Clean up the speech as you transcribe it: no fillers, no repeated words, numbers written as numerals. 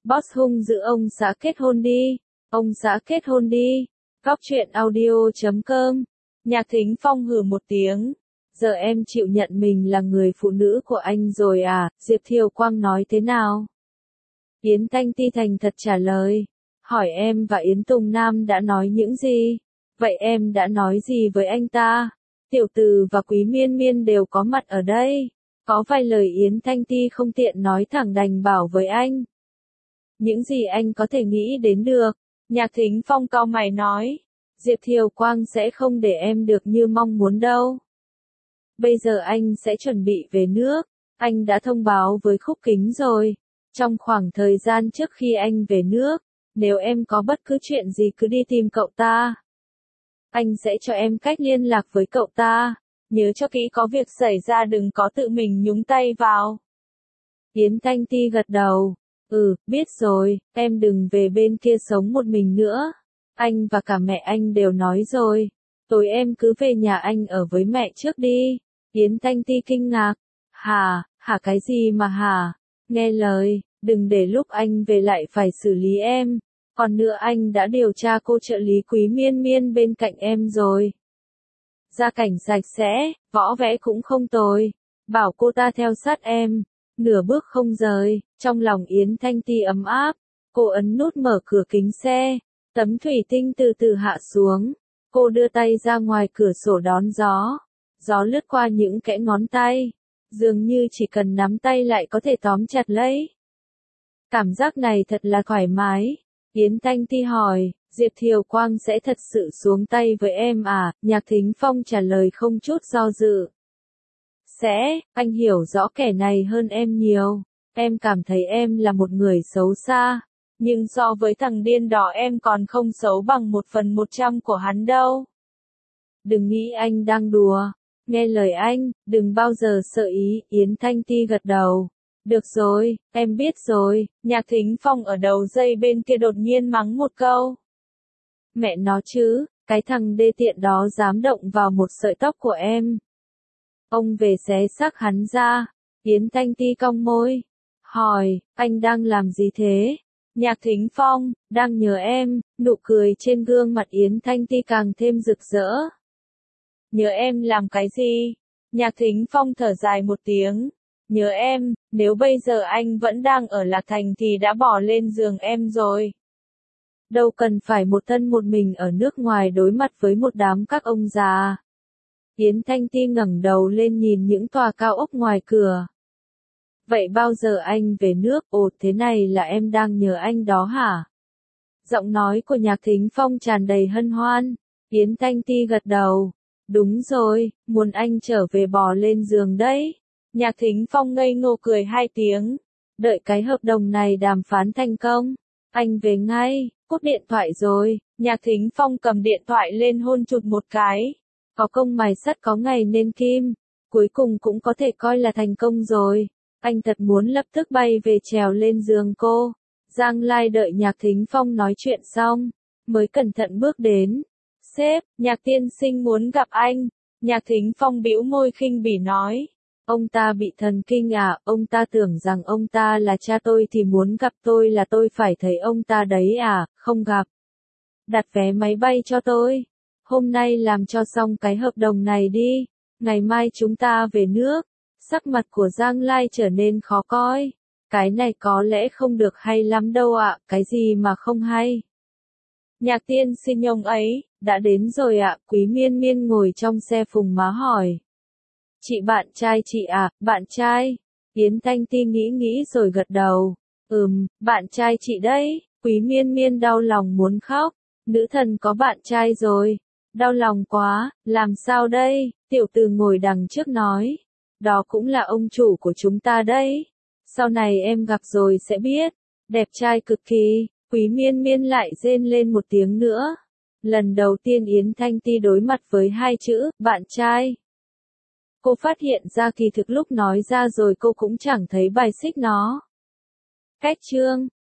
Boss hung dữ ông xã kết hôn đi. Ông xã kết hôn đi. Góc truyện audio.com. Nhạc Thính Phong hừ một tiếng. Giờ em chịu nhận mình là người phụ nữ của anh rồi à? Diệp Thiều Quang nói thế nào? Yến Thanh Ti thành thật trả lời. Hỏi em và Yến Tùng Nam đã nói những gì? Vậy em đã nói gì với anh ta? Tiểu Từ và Quý Miên Miên đều có mặt ở đây. Có vài lời Yến Thanh Ti không tiện nói thẳng đành bảo với anh. Những gì anh có thể nghĩ đến được. Nhạc Thính Phong cau mày nói. Diệp Thiều Quang sẽ không để em được như mong muốn đâu. Bây giờ anh sẽ chuẩn bị về nước. Anh đã thông báo với Khúc Kính rồi. Trong khoảng thời gian trước khi anh về nước, nếu em có bất cứ chuyện gì cứ đi tìm cậu ta. Anh sẽ cho em cách liên lạc với cậu ta. Nhớ cho kỹ, có việc xảy ra đừng có tự mình nhúng tay vào. Yến Thanh Ti gật đầu. Biết rồi, em đừng về bên kia sống một mình nữa. Anh và cả mẹ anh đều nói rồi. Tối em cứ về nhà anh ở với mẹ trước đi. Yến Thanh Ti kinh ngạc. Hả cái gì mà hả? Nghe lời, đừng để lúc anh về lại phải xử lý em. Còn nữa, anh đã điều tra cô trợ lý Quý Miên Miên bên cạnh em rồi. Gia cảnh sạch sẽ, võ vẽ cũng không tồi. Bảo cô ta theo sát em, nửa bước không rời. Trong lòng Yến Thanh Ti ấm áp. Cô ấn nút mở cửa kính xe. Tấm thủy tinh từ từ hạ xuống. Cô đưa tay ra ngoài cửa sổ đón gió. Gió lướt qua những kẽ ngón tay. Dường như chỉ cần nắm tay lại có thể tóm chặt lấy. Cảm giác này thật là thoải mái. Yến Thanh Ti hỏi, Diệp Thiều Quang sẽ thật sự xuống tay với em à? Nhạc Thính Phong trả lời không chút do dự. Sẽ, anh hiểu rõ kẻ này hơn em nhiều. Em cảm thấy em là một người xấu xa. Nhưng so với thằng điên đỏ em còn không xấu bằng 1/100 của hắn đâu. Đừng nghĩ anh đang đùa. Nghe lời anh, đừng bao giờ sợ ý. Yến Thanh Ti gật đầu. Được rồi, em biết rồi. Nhạc Thính Phong ở đầu dây bên kia đột nhiên mắng một câu. Mẹ nó chứ, cái thằng đê tiện đó dám động vào một sợi tóc của em. Ông về xé xác hắn ra. Yến Thanh Ti cong môi. Hỏi, anh đang làm gì thế? Nhạc Thính Phong, đang nhớ em. Nụ cười trên gương mặt Yến Thanh Ti càng thêm rực rỡ. Nhớ em làm cái gì? Nhạc Thính Phong thở dài một tiếng. Nhớ em, nếu bây giờ anh vẫn đang ở Lạc Thành thì đã bỏ lên giường em rồi. Đâu cần phải một thân một mình ở nước ngoài đối mặt với một đám các ông già. Yến Thanh Ti ngẩng đầu lên nhìn những tòa cao ốc ngoài cửa. Vậy bao giờ anh về nước? Ồ, thế này là em đang nhớ anh đó hả? Giọng nói của Nhạc Thính Phong tràn đầy hân hoan. Yến Thanh Ti gật đầu. Đúng rồi, muốn anh trở về bò lên giường đấy. Nhạc Thính Phong ngây ngô cười 2 tiếng. Đợi cái hợp đồng này đàm phán thành công. Anh về ngay. Cúp điện thoại rồi. Nhạc Thính Phong cầm điện thoại lên hôn chụt một cái. Có công mài sắt có ngày nên kim. Cuối cùng cũng có thể coi là thành công rồi. Anh thật muốn lập tức bay về trèo lên giường cô. Giang Lai đợi Nhạc Thính Phong nói chuyện xong, mới cẩn thận bước đến. Sếp, Nhạc tiên sinh muốn gặp anh. Nhạc Thính Phong bĩu môi khinh bỉ nói. Ông ta bị thần kinh à? Ông ta tưởng rằng ông ta là cha tôi thì muốn gặp tôi là tôi phải thấy ông ta đấy à? Không gặp. Đặt vé máy bay cho tôi. Hôm nay làm cho xong cái hợp đồng này đi. Ngày mai chúng ta về nước. Sắc mặt của Giang Lai trở nên khó coi. Cái này có lẽ không được hay lắm đâu ạ. Cái gì mà không hay? Nhạc tiên sinh ông ấy, đã đến rồi ạ. Quý Miên Miên ngồi trong xe phùng má hỏi. Chị bạn trai chị à? Bạn trai? Yến Thanh Ti nghĩ rồi gật đầu. Bạn trai chị đấy. Quý Miên Miên đau lòng muốn khóc. Nữ thần có bạn trai rồi. Đau lòng quá, làm sao đây? Tiểu Từ ngồi đằng trước nói. Đó cũng là ông chủ của chúng ta đấy. Sau này em gặp rồi sẽ biết. Đẹp trai cực kỳ. Quý Miên Miên lại rên lên một tiếng nữa. Lần đầu tiên Yến Thanh Ti đối mặt với 2 chữ, bạn trai. Cô phát hiện ra kỳ thực lúc nói ra rồi cô cũng chẳng thấy bài xích nó. Cách chương